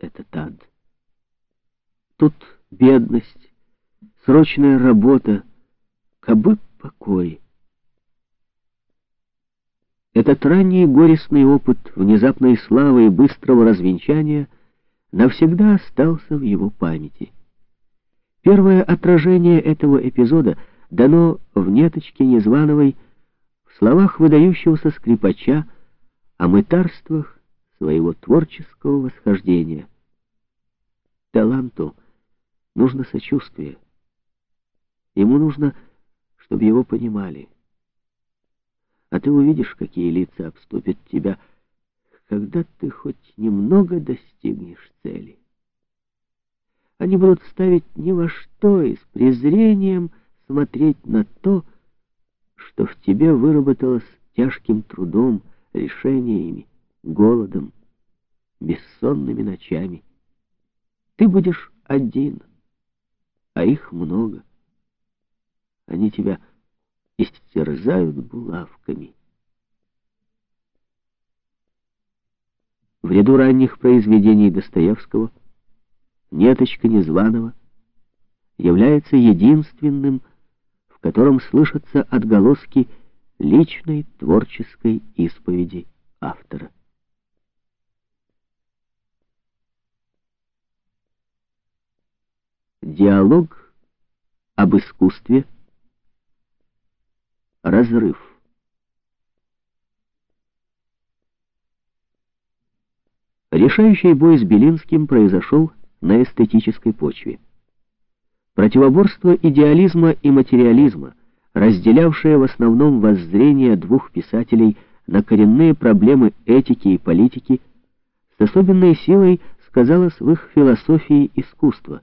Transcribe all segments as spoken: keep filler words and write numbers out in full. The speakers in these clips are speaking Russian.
этот ад. Тут бедность, срочная работа, кабы покой. Этот ранний горестный опыт внезапной славы и быстрого развенчания навсегда остался в его памяти. Первое отражение этого эпизода дано в «Неточке Незвановой» в словах выдающегося скрипача о мытарствах своего творческого восхождения. Таланту нужно сочувствие. Ему нужно, чтобы его понимали. А ты увидишь, какие лица обступят тебя, когда ты хоть немного достигнешь цели. Они будут ставить ни во что и с презрением смотреть на то, что в тебе выработалось тяжким трудом, решениями, голодом, бессонными ночами. Ты будешь один, а их много. Они тебя истерзают булавками. В ряду ранних произведений Достоевского «Неточка Незваного» является единственным, в котором слышатся отголоски личной творческой исповеди автора. Диалог об искусстве. Разрыв. Решающий бой с Белинским произошел на эстетической почве. Противоборство идеализма и материализма, разделявшее в основном воззрение двух писателей на коренные проблемы этики и политики, с особенной силой сказалось в их философии искусства.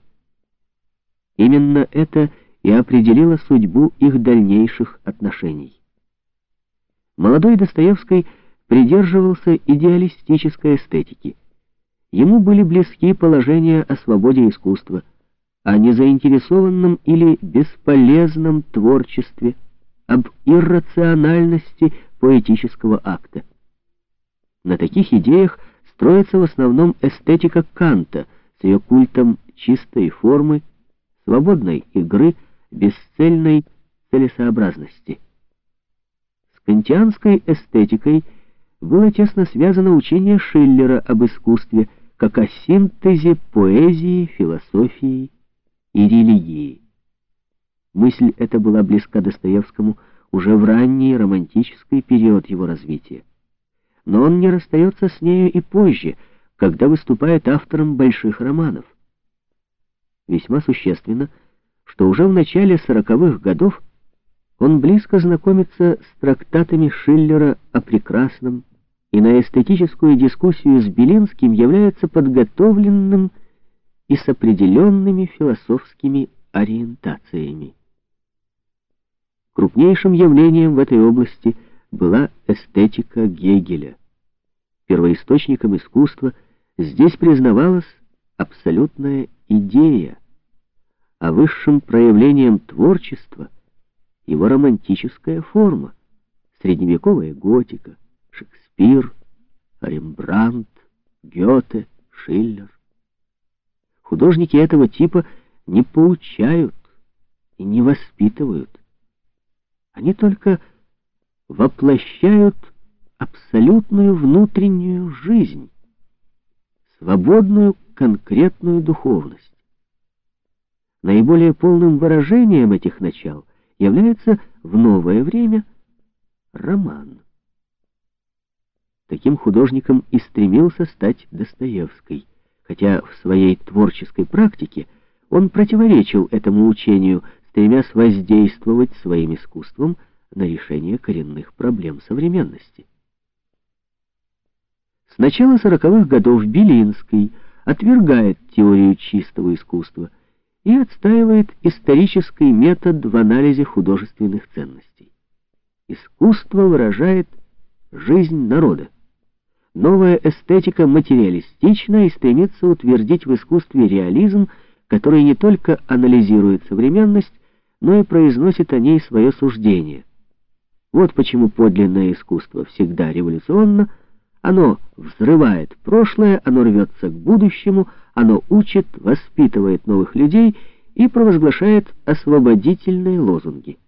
Именно это и определило судьбу их дальнейших отношений. Молодой Достоевский придерживался идеалистической эстетики. Ему были близки положения о свободе искусства, о незаинтересованном или бесполезном творчестве, об иррациональности поэтического акта. На таких идеях строится в основном эстетика Канта с ее культом чистой формы, свободной игры, бесцельной целесообразности. С кантианской эстетикой было тесно связано учение Шиллера об искусстве как о синтезе поэзии, философии и религии. Мысль эта была близка Достоевскому уже в ранний романтический период его развития. Но он не расстается с нею и позже, когда выступает автором больших романов. Весьма существенно, что уже в начале сороковых годов он близко знакомится с трактатами Шиллера о прекрасном и на эстетическую дискуссию с Белинским является подготовленным и с определенными философскими ориентациями. Крупнейшим явлением в этой области была эстетика Гегеля. Первоисточником искусства здесь признавалась абсолютная идея, а высшим проявлением творчества его романтическая форма, средневековая готика, Шекспир, Рембрандт, Гёте, Шиллер. Художники этого типа не поучают и не воспитывают. Они только воплощают абсолютную внутреннюю жизнь, свободную конкретную духовность. Наиболее полным выражением этих начал является в новое время роман. Таким художником и стремился стать Достоевский, хотя в своей творческой практике он противоречил этому учению, стремясь воздействовать своим искусством на решение коренных проблем современности. С начала сороковых годов Белинский отвергает теорию чистого искусства и отстаивает исторический метод в анализе художественных ценностей. Искусство выражает жизнь народа. Новая эстетика материалистична и стремится утвердить в искусстве реализм, который не только анализирует современность, но и произносит о ней свое суждение. Вот почему подлинное искусство всегда революционно, Оно взрывает прошлое, оно рвется к будущему, оно учит, воспитывает новых людей и провозглашает освободительные лозунги.